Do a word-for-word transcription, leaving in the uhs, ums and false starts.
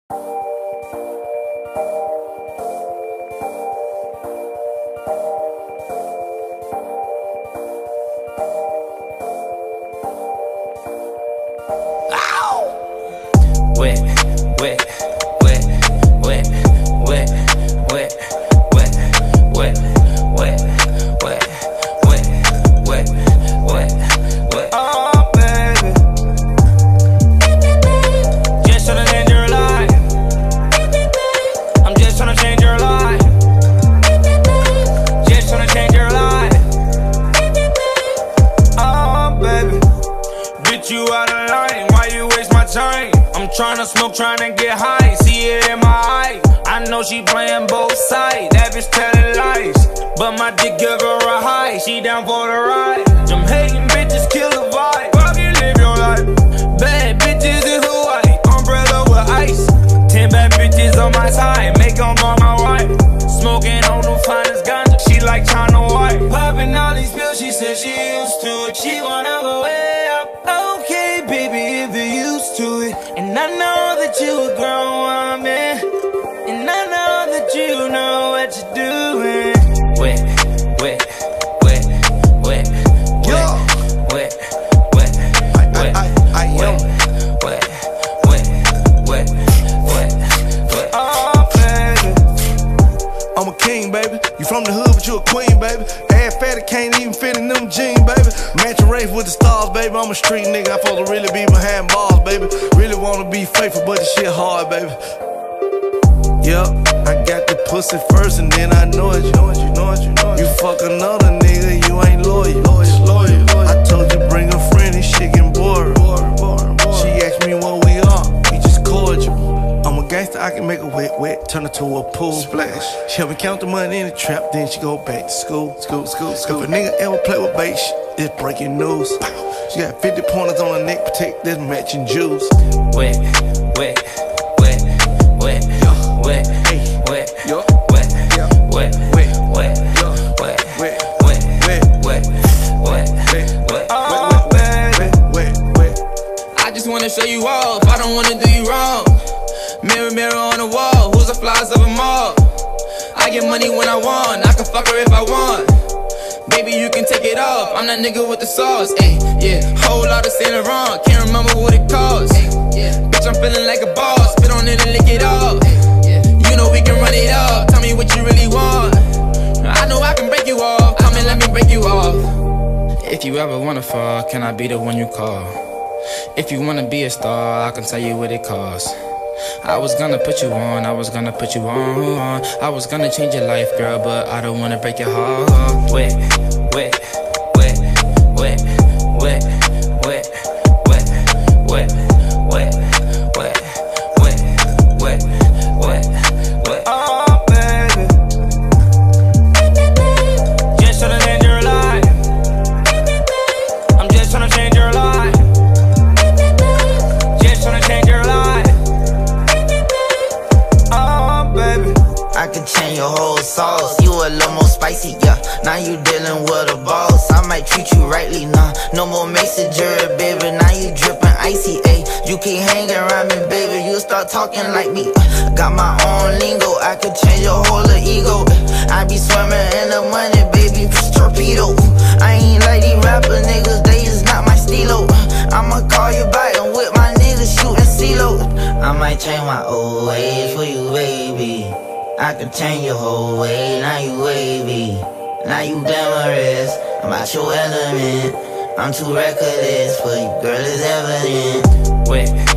Wet, wet, wet, wet, wet, wet, wet, wet, wet, wet, wet, wet, wet, wet. Oh, baby, just tryna change your life. I'm just tryna change your life. Just tryna change your life. Oh, baby, bitch, you out of line. Why you waste my time? I'm tryna smoke, tryna get high, see it in my eye. I know she playing both sides, that bitch telling lies. But my dick give her a high, she down for the ride. Them hating bitches kill the vibe, fucking live your life. Bad bitches in Hawaii, umbrella with ice. Ten bad bitches on my side, make them all my wife. Smoking on the finest ganja, she like China White. Popping all these pills, she said she used to it. She wanna go way up. Okay, baby, if you're used to it. And I know that you a grown woman, and I know that you know what you're doing. Wet, wet, wet, wet, wet, wet, wet, wet, wet, wet, wet, wet, wet. Oh, baby, I'm a king, baby. You from the hood, but you a queen, baby. Ass fatty, can't even fit in them jeans, baby. Matching race with the stars, baby. I'm a street nigga. I'm supposed to really be behind bars, baby. Really wanna be faithful, but this shit hard, baby. Yup, I got the pussy first, and then I know it. You know it, you know it, you know it. You fuck another nigga, you ain't loyal. Loyal, loyal, loyal. I told you bring a friend, this shit getting boring. She asked me what we are, we just cordial. I'm a gangster, I can make a wet, wet, turn it to a pool. Splash. She help me count the money in the trap, then she go back to school. School, school, school. If a nigga ever play with bait, it's breaking news. She got fifty pointers on her neck, protect this matching jewels. Wet, wet, wet, wet, wet, Hey, wet, yo, wet, yeah, wet, wet, wet, yo, wet, wet, wet, wet, wet, wet, wet, wet. oh, baby, wet, wet. I just wanna show you off, I don't wanna do you wrong. Mirror, mirror on the wall, who's the flies of them all? I get money when I want, I can fuck her if I want. Baby, you can take it off, I'm that nigga with the sauce, ayy, yeah. Whole lot of Saint Laurent, can't remember what it costs, yeah. Bitch, I'm feeling like a boss, spit on it and lick it off, yeah. You know we can run it up, tell me what you really want. I know I can break you off, come and let me break you off. If you ever wanna fall, can I be the one you call? If you wanna be a star, I can tell you what it costs. I was gonna put you on, I was gonna put you on. I was gonna change your life, girl, but I don't wanna break your heart. Wet, wet, wet, wet, wet, wet, wet, wet, wet, wet, wet, wet, wet, wet. Oh, baby, just tryna change your life. I'm just tryna change your life. Just tryna change your life. I can change your whole sauce. You a little more spicy, yeah. Now you dealing with a boss. I might treat you rightly, nah. No more messenger, baby. Now you dripping icy, ayy. You keep hanging around me, baby. You start talking like me. Uh, got my own lingo. I could change your whole ego. I be swimming in the money, baby. Torpedo. I ain't like these rapper niggas. They is not my stilo. I'ma call you back and with my niggas shooting CeeLo. I might change my old ways for you, baby. I can change your whole way, now you wavy. Now you glamorous, I'm out your element. I'm too reckless for you, girl, it's evident. Wet.